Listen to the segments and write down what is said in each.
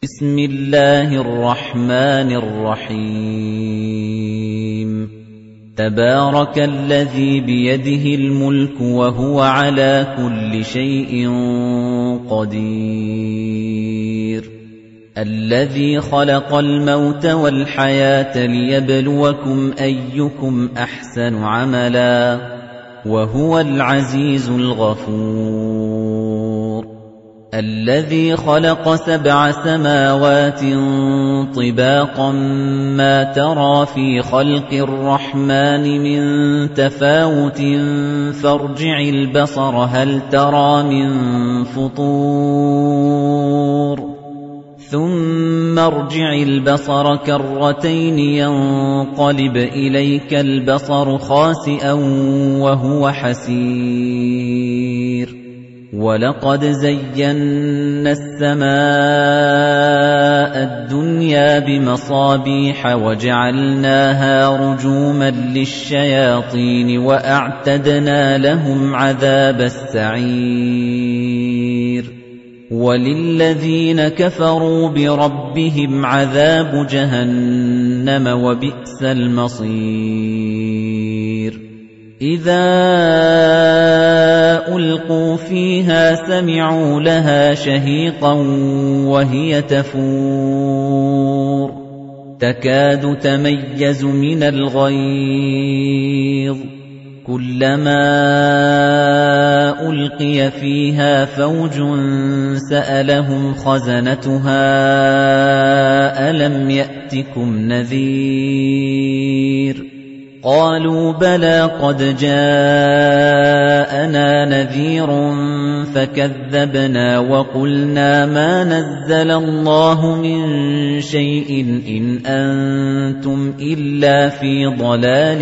بسم الله الرحمن الرحيم تبارك الذي بيده الملك وهو على كل شيء قدير الذي خلق الموت والحياة ليبلوكم أيكم أحسن عملا وهو العزيز الغفور الذي خلق 7 سماوات طباقا ما ترى في خلق الرحمن من تفاوت فارجع البصر هل ترى من فطور ثم ارجع البصر كرتين ينقلب إليك البصر خاسئا وهو حسير وَلَقَدْ زَيَّنَّا السَّمَاءَ الدُّنْيَا بِمَصَابِيحَ وَجَعَلْنَاهَا رُجُومًا لِلشَّيَاطِينِ وَأَعْتَدْنَا لَهُمْ عَذَابَ السَّعِيرِ وَلِلَّذِينَ كَفَرُوا بِرَبِّهِمْ عَذَابُ جَهَنَّمَ وَبِئْسَ الْمَصِيرُ إِذَا أُلْقُوا فِيهَا سَمِعُوا لَهَا شَهِيقًا وَهِيَ تَفُورُ تَكَادُ تَمَيَّزُ مِنَ الْغَيْظِ كُلَّمَا أُلْقِيَ فِيهَا فَوْجٌ سَأَلَهُمْ خَزَنَتُهَا أَلَمْ يَأْتِكُمْ نَذِيرٌ قالوا بلى قد جاءنا نذير فكذبنا وقلنا ما نزل الله من شيء إن أنتم إلا في ضلال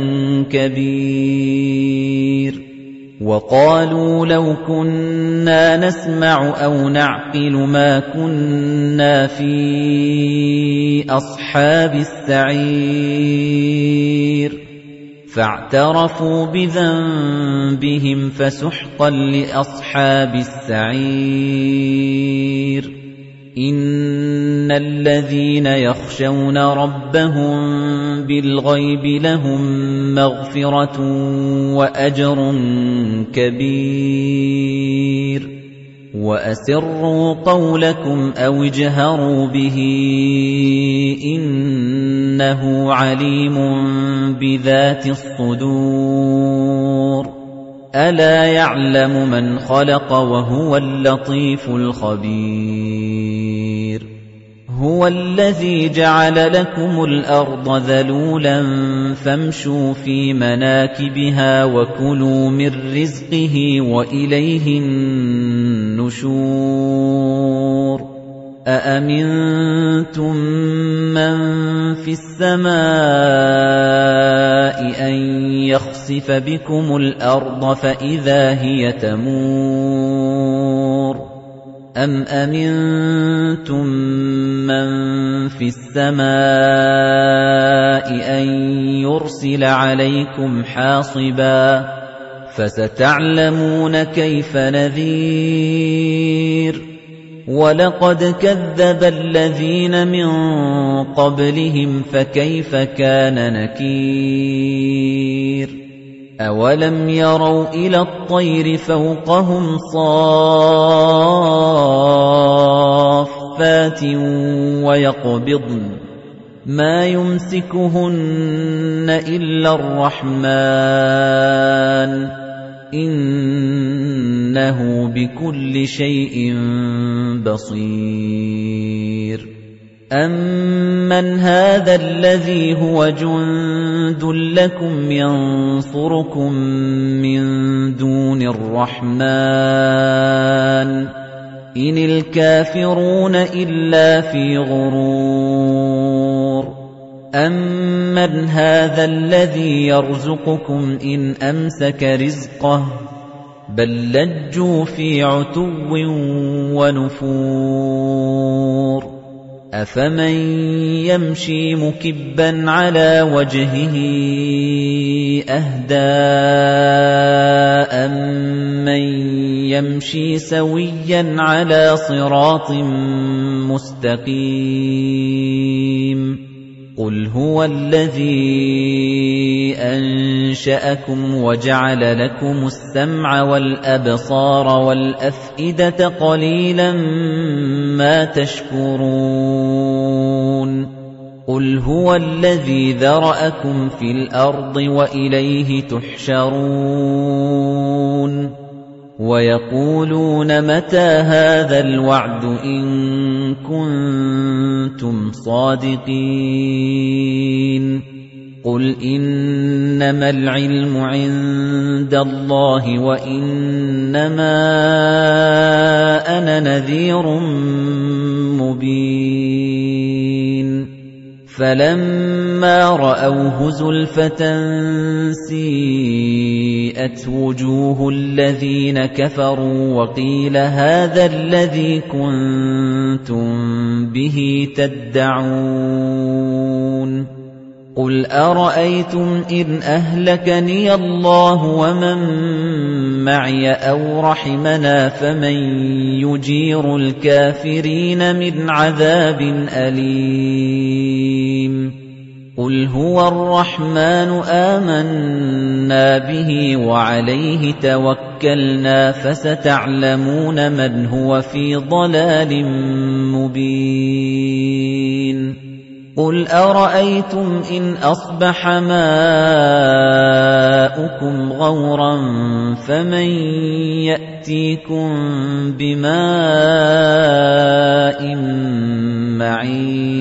كبير وقالوا لو كنا نسمع أو نعقل ما كنا في أصحاب السعير فاعترفوا بذنبهم فسحقا لأصحاب السعير إن الذين يخشون ربهم بالغيب لهم مغفرة وأجر كبير وأسروا قولكم أو اجهروا به إنه عليم بذات الصدور ألا يعلم من خلق وهو اللطيف الخبير هو الذي جعل لكم الأرض ذلولا فامشوا في مناكبها وكلوا من رزقه وإليه النشور أأمنتم من في السماء أن يخسف بكم الأرض فإذا هي تمور أَمْ أَمِنْتُمْ مَنْ فِي السَّمَاءِ أَنْ يُرْسِلَ عَلَيْكُمْ حَاصِبًا فَسَتَعْلَمُونَ كَيْفَ نَذِيرِ وَلَقَدْ كَذَّبَ الَّذِينَ مِنْ قَبْلِهِمْ فَكَيْفَ كَانَ نَكِيرِ أَوَلَمْ يَرَوْا إِلَى الطَّيْرِ فَوْقَهُمْ صَافَّاتٍ وَيَقْبِضْنَ مَا يُمْسِكُهُنَّ إِلَّا الرَّحْمَنُ إِنَّهُ بِكُلِّ شَيْءٍ بَصِيرٌ أَمَّنْ هَذَا الَّذِي هُوَ جُندٌ لَّكُمْ يَنصُرُكُم مِّن دُونِ الرَّحْمَنِ إِنِ الْكَافِرُونَ إِلَّا فِي غُرُورٍ أَمَّنْ هَذَا الَّذِي يَرْزُقُكُمْ إِنْ أَمْسَكَ رِزْقَهُ بَل لَّجُّوا فِي عُتُوٍّ ونفور أَفَمَن يَمْشِي مُكِبًّا عَلَى وَجْهِهِ أَهْدَىٰ أَمَّن يَمْشِي سَوِيًّا عَلَى صِرَاطٍ مُّسْتَقِيمٍ قُلْ هُوَ الَّذِي أَنشَأَكُمْ وَجَعَلَ لَكُمُ السَّمْعَ وَالْأَبْصَارَ وَالْأَفْئِدَةَ قَلِيلًا مَا تَشْكُرُونَ قُلْ هُوَ الَّذِي ذَرَأَكُمْ فِي الْأَرْضِ وَإِلَيْهِ تُحْشَرُونَ وَيَقُولُونَ مَتَى هَذَا الْوَعْدُ إِن كُنتُمْ صَادِقِينَ قُلْ إِنَّمَا الْعِلْمُ عِندَ اللَّهِ وَإِنَّمَا أَنَا نَذِيرٌ مُبِينٌ فَلَمَّا رَأَوْهُ زُلْفَةً سِيئَتْ وُجُوهُ الَّذِينَ كَفَرُوا وَقِيلَ هَذَا الَّذِي كُنتُم بِهِ تَدَّعُونَ قُلْ أَرَأَيْتُمْ إِنْ أَهْلَكَنِيَ اللَّهُ وَمَن مَّعِيَ أَوْ رَحِمَنَا فَمَن يُجِيرُ الْكَافِرِينَ مِنْ عَذَابٍ أَلِيمٍ قُلْ هُوَ الرَّحْمَنُ آمَنَّا بِهِ وَعَلَيْهِ تَوَكَّلْنَا فَسَتَعْلَمُونَ مَنْ هُوَ فِي ضَلَالٍ مُبِينٍ قُلْ أَرَأَيْتُمْ إِنْ أَصْبَحَ مَاؤُكُمْ غَوْرًا فَمَن يَأْتِيكُم بِمَاءٍ مَّعِينٍ